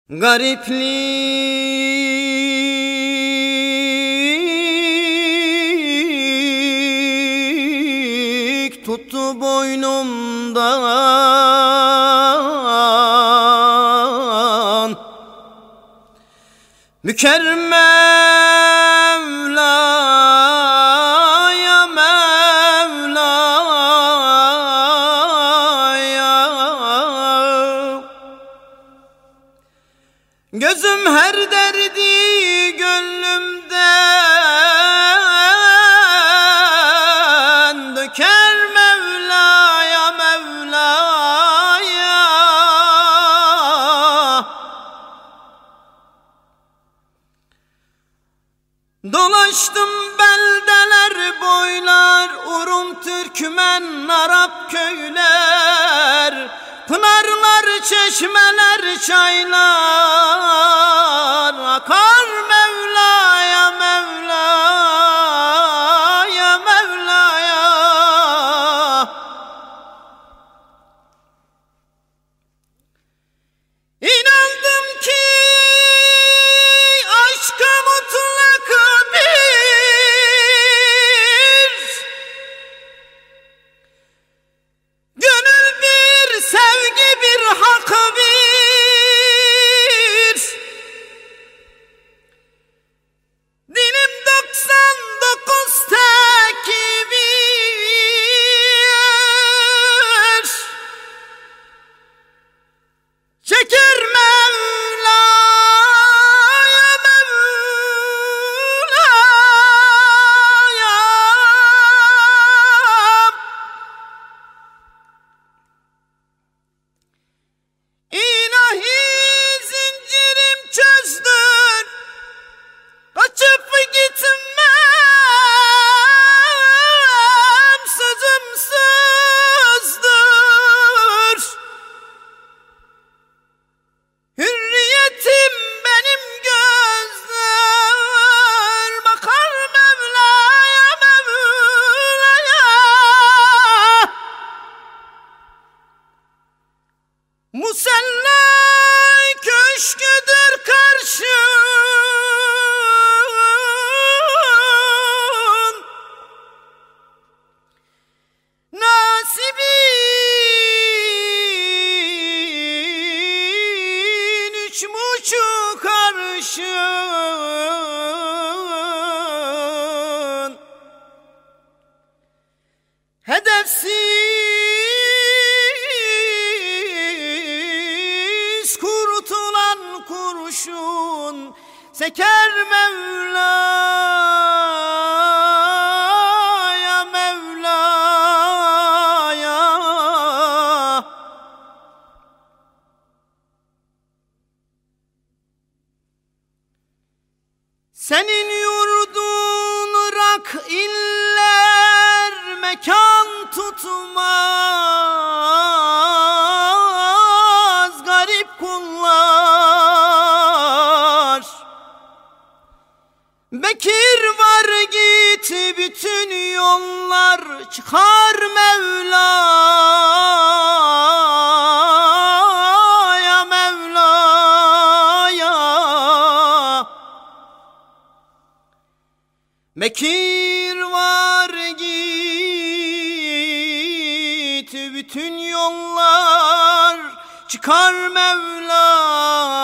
Gariplik tuttu boynumdan, Müker Mevla'ya, Mevla'ya. Gözüm her derdi gönlümden döker, Mevla'ya, Mevla'ya. Dolaştım beldeler boylar, Urum, Türkmen, Arap köyler, pınarlar, çeşmeler, çaylar akar, Mevla'ya, Mevla'ya, Mevla'ya. İnandım ki aşka mutlak bir, gönül bir, sevgi bir, hak bir. Dilim 99 tekbir, çeker Mevla'ya, Mevla'ya. İlahi zincirim çözdür, kaçıp gitmem, sözüm sözdür. Hürriyetim benim gözler, bakar Mevla'ya, Mevla'ya. Musalla köşküdür karşın, nasibin 3,5 arşın. Hedefsiz kurtulan kurşun seker Mevla'ya, Mevla'ya. Senin yurdun Irak iller, mekan tutmaz garip kullar. Bekir var git, bütün yollar çıkar Mevla'ya, Mevla'ya. Bekir var git, bütün yollar çıkar Mevla'ya.